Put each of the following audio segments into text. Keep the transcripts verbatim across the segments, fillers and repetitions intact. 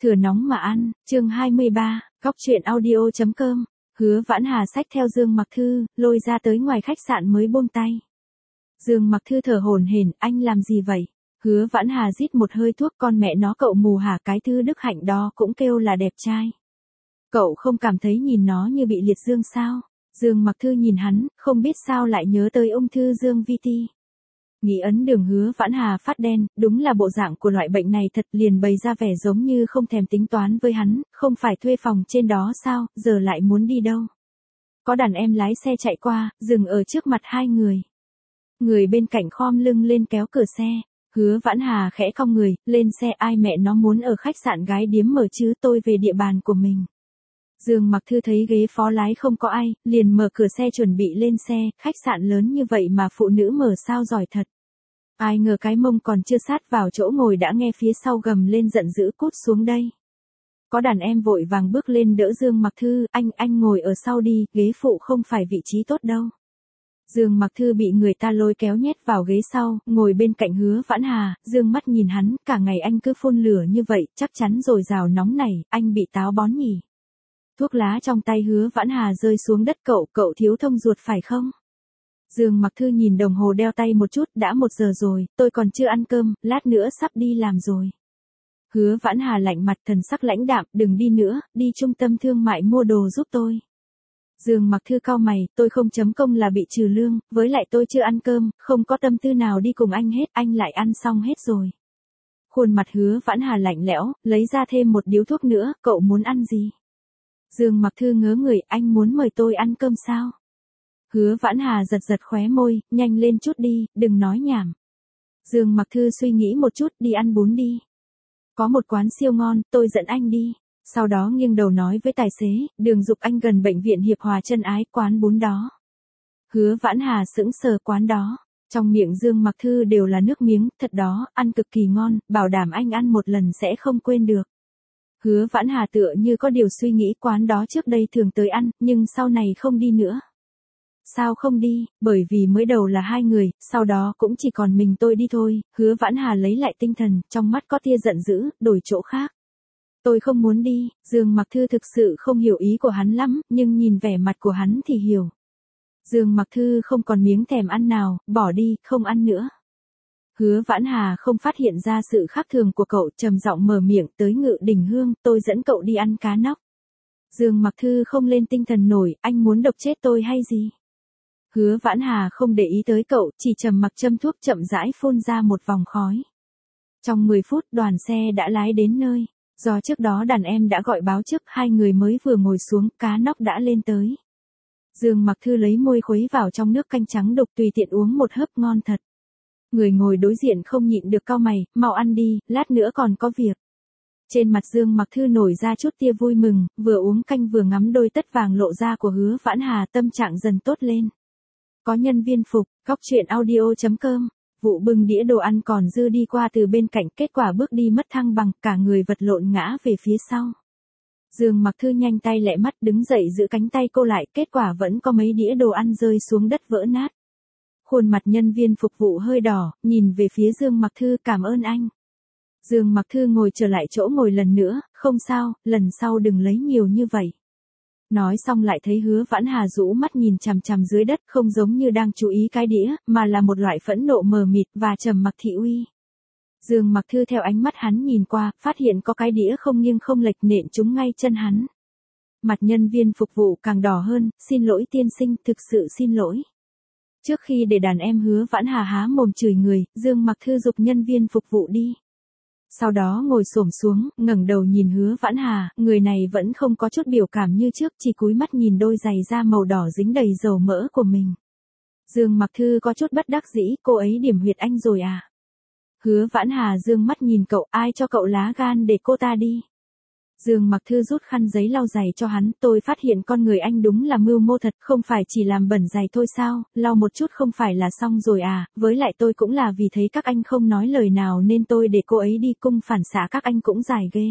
Thừa nóng mà ăn, chương hai mươi ba, góc truyện audio chấm com. Hứa Vãn Hà xách theo Dương Mặc Thư, lôi ra tới ngoài khách sạn mới buông tay. Dương Mặc Thư thở hổn hển, anh làm gì vậy? Hứa Vãn Hà rít một hơi thuốc, con mẹ nó cậu mù hả, cái Thư Đức Hạnh đó cũng kêu là đẹp trai. Cậu không cảm thấy nhìn nó như bị liệt dương sao? Dương Mặc Thư nhìn hắn, không biết sao lại nhớ tới ung thư Dương Vi Ti. Nghĩ ấn đường Hứa Vãn Hà phát đen, đúng là bộ dạng của loại bệnh này thật, liền bày ra vẻ giống như không thèm tính toán với hắn, không phải thuê phòng trên đó sao, giờ lại muốn đi đâu. Có đàn em lái xe chạy qua, dừng ở trước mặt hai người. Người bên cạnh khom lưng lên kéo cửa xe, Hứa Vãn Hà khẽ cong người, lên xe, ai mẹ nó muốn ở khách sạn gái điếm mở chứ, tôi về địa bàn của mình. Dương Mặc Thư thấy ghế phó lái không có ai, liền mở cửa xe chuẩn bị lên xe, khách sạn lớn như vậy mà phụ nữ mở sao giỏi thật. Ai ngờ cái mông còn chưa sát vào chỗ ngồi đã nghe phía sau gầm lên giận dữ, cút xuống đây. Có đàn em vội vàng bước lên đỡ Dương Mặc Thư, anh, anh ngồi ở sau đi, ghế phụ không phải vị trí tốt đâu. Dương Mặc Thư bị người ta lôi kéo nhét vào ghế sau, ngồi bên cạnh Hứa Vãn Hà, Dương mắt nhìn hắn, cả ngày anh cứ phun lửa như vậy, chắc chắn rồi rào nóng này, anh bị táo bón nhỉ. Thuốc lá trong tay Hứa Vãn Hà rơi xuống đất, cậu, cậu thiếu thông ruột phải không? Dương Mặc Thư nhìn đồng hồ đeo tay một chút, đã một giờ rồi, tôi còn chưa ăn cơm, lát nữa sắp đi làm rồi. Hứa Vãn Hà lạnh mặt, thần sắc lãnh đạm, đừng đi nữa, đi trung tâm thương mại mua đồ giúp tôi. Dương Mặc Thư cau mày, tôi không chấm công là bị trừ lương, với lại tôi chưa ăn cơm, không có tâm tư nào đi cùng anh hết, anh lại ăn xong hết rồi. Khuôn mặt Hứa Vãn Hà lạnh lẽo, lấy ra thêm một điếu thuốc nữa, cậu muốn ăn gì? Dương Mặc Thư ngớ người, anh muốn mời tôi ăn cơm sao? Hứa Vãn Hà giật giật khóe môi, nhanh lên chút đi, đừng nói nhảm. Dương Mặc Thư suy nghĩ một chút, đi ăn bún đi. Có một quán siêu ngon, tôi dẫn anh đi. Sau đó nghiêng đầu nói với tài xế, đường Dục Anh gần bệnh viện Hiệp Hòa Chân Ái, quán bún đó. Hứa Vãn Hà sững sờ, quán đó. Trong miệng Dương Mặc Thư đều là nước miếng, thật đó, ăn cực kỳ ngon, bảo đảm anh ăn một lần sẽ không quên được. Hứa Vãn Hà tựa như có điều suy nghĩ, quán đó trước đây thường tới ăn, nhưng sau này không đi nữa. Sao không đi, bởi vì mới đầu là hai người, sau đó cũng chỉ còn mình tôi đi thôi. Hứa Vãn Hà lấy lại tinh thần, trong mắt có tia giận dữ, đổi chỗ khác. Tôi không muốn đi, Dương Mặc Thư thực sự không hiểu ý của hắn lắm, nhưng nhìn vẻ mặt của hắn thì hiểu. Dương Mặc Thư không còn miếng thèm ăn nào, bỏ đi, không ăn nữa. Hứa Vãn Hà không phát hiện ra sự khác thường của cậu, trầm giọng mở miệng, tới Ngự Đình Hương, tôi dẫn cậu đi ăn cá nóc. Dương Mặc Thư không lên tinh thần nổi, anh muốn độc chết tôi hay gì? Hứa Vãn Hà không để ý tới cậu, chỉ trầm mặc châm thuốc chậm rãi phun ra một vòng khói. Trong mười phút đoàn xe đã lái đến nơi. Do trước đó đàn em đã gọi báo trước, hai người mới vừa ngồi xuống, cá nóc đã lên tới. Dương Mặc Thư lấy môi khuấy vào trong nước canh trắng đục, tùy tiện uống một hớp, ngon thật. Người ngồi đối diện không nhịn được cau mày, mau ăn đi, lát nữa còn có việc. Trên mặt Dương Mặc Thư nổi ra chút tia vui mừng, vừa uống canh vừa ngắm đôi tất vàng lộ ra của Hứa Vãn Hà, tâm trạng dần tốt lên. Có nhân viên phục, góc truyện audio chấm com. Vụ bưng đĩa đồ ăn còn dư đi qua từ bên cạnh, kết quả bước đi mất thăng bằng, cả người vật lộn ngã về phía sau. Dương Mặc Thư nhanh tay lẹ mắt đứng dậy giữ cánh tay cô lại, kết quả vẫn có mấy đĩa đồ ăn rơi xuống đất vỡ nát. Khuôn mặt nhân viên phục vụ hơi đỏ, nhìn về phía Dương Mặc Thư, cảm ơn anh. Dương Mặc Thư ngồi trở lại chỗ ngồi lần nữa, không sao, lần sau đừng lấy nhiều như vậy. Nói xong lại thấy Hứa Vãn Hà rũ mắt nhìn chằm chằm dưới đất, không giống như đang chú ý cái đĩa, mà là một loại phẫn nộ mờ mịt và trầm mặc thị uy. Dương Mặc Thư theo ánh mắt hắn nhìn qua, phát hiện có cái đĩa không nghiêng không lệch nện trúng ngay chân hắn. Mặt nhân viên phục vụ càng đỏ hơn, xin lỗi tiên sinh, thực sự xin lỗi. Trước khi để đàn em Hứa Vãn Hà há mồm chửi người, Dương Mặc Thư giục nhân viên phục vụ đi. Sau đó ngồi xổm xuống, ngẩng đầu nhìn Hứa Vãn Hà, người này vẫn không có chút biểu cảm như trước, chỉ cúi mắt nhìn đôi giày da màu đỏ dính đầy dầu mỡ của mình. Dương Mặc Thư có chút bất đắc dĩ, cô ấy điểm huyệt anh rồi à? Hứa Vãn Hà dương mắt nhìn cậu, ai cho cậu lá gan để cô ta đi? Dương Mặc Thư rút khăn giấy lau giày cho hắn, tôi phát hiện con người anh đúng là mưu mô thật, không phải chỉ làm bẩn giày thôi sao, lau một chút không phải là xong rồi à, với lại tôi cũng là vì thấy các anh không nói lời nào nên tôi để cô ấy đi, cung phản xạ các anh cũng dài ghê.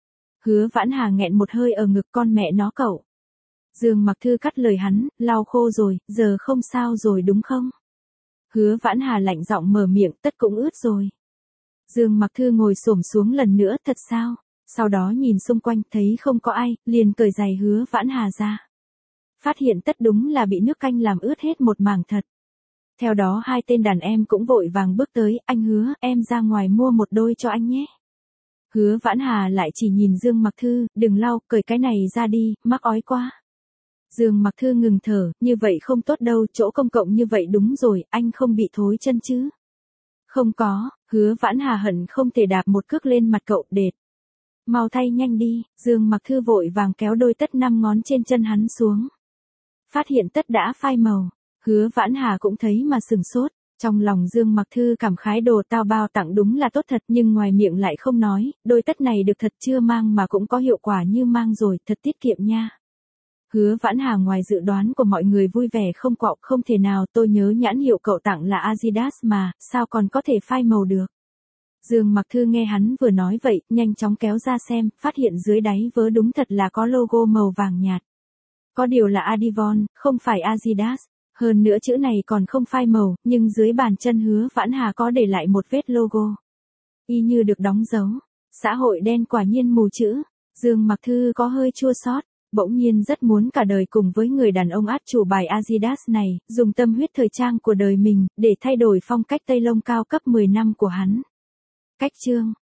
Hứa Vãn Hà nghẹn một hơi ở ngực, con mẹ nó cậu. Dương Mặc Thư cắt lời hắn, lau khô rồi, giờ không sao rồi đúng không? Hứa Vãn Hà lạnh giọng mở miệng, tất cũng ướt rồi. Dương Mặc Thư ngồi xổm xuống lần nữa, thật sao? Sau đó nhìn xung quanh thấy không có ai, liền cởi giày Hứa Vãn Hà ra. Phát hiện tất đúng là bị nước canh làm ướt hết một mảng thật. Theo đó hai tên đàn em cũng vội vàng bước tới, anh Hứa, em ra ngoài mua một đôi cho anh nhé. Hứa Vãn Hà lại chỉ nhìn Dương Mặc Thư, đừng lau, cởi cái này ra đi, mắc ói quá. Dương Mặc Thư ngừng thở, như vậy không tốt đâu, chỗ công cộng như vậy đúng rồi, anh không bị thối chân chứ. Không có, Hứa Vãn Hà hận không thể đạp một cước lên mặt cậu, đệt. Mau thay nhanh đi, Dương Mặc Thư vội vàng kéo đôi tất năm ngón trên chân hắn xuống. Phát hiện tất đã phai màu, Hứa Vãn Hà cũng thấy mà sừng sốt. Trong lòng Dương Mặc Thư cảm khái đồ tao bao tặng đúng là tốt thật, nhưng ngoài miệng lại không nói, đôi tất này được thật chưa mang mà cũng có hiệu quả như mang rồi, thật tiết kiệm nha. Hứa Vãn Hà ngoài dự đoán của mọi người vui vẻ không quạo, không thể nào, tôi nhớ nhãn hiệu cậu tặng là Adidas mà, sao còn có thể phai màu được. Dương Mặc Thư nghe hắn vừa nói vậy, nhanh chóng kéo ra xem, phát hiện dưới đáy vớ đúng thật là có logo màu vàng nhạt. Có điều là Adivon, không phải Adidas. Hơn nữa chữ này còn không phai màu, nhưng dưới bàn chân Hứa Vãn Hà có để lại một vết logo. Y như được đóng dấu. Xã hội đen quả nhiên mù chữ. Dương Mặc Thư có hơi chua xót, bỗng nhiên rất muốn cả đời cùng với người đàn ông át chủ bài Adidas này, dùng tâm huyết thời trang của đời mình, để thay đổi phong cách tây lông cao cấp mười năm của hắn. Cách chương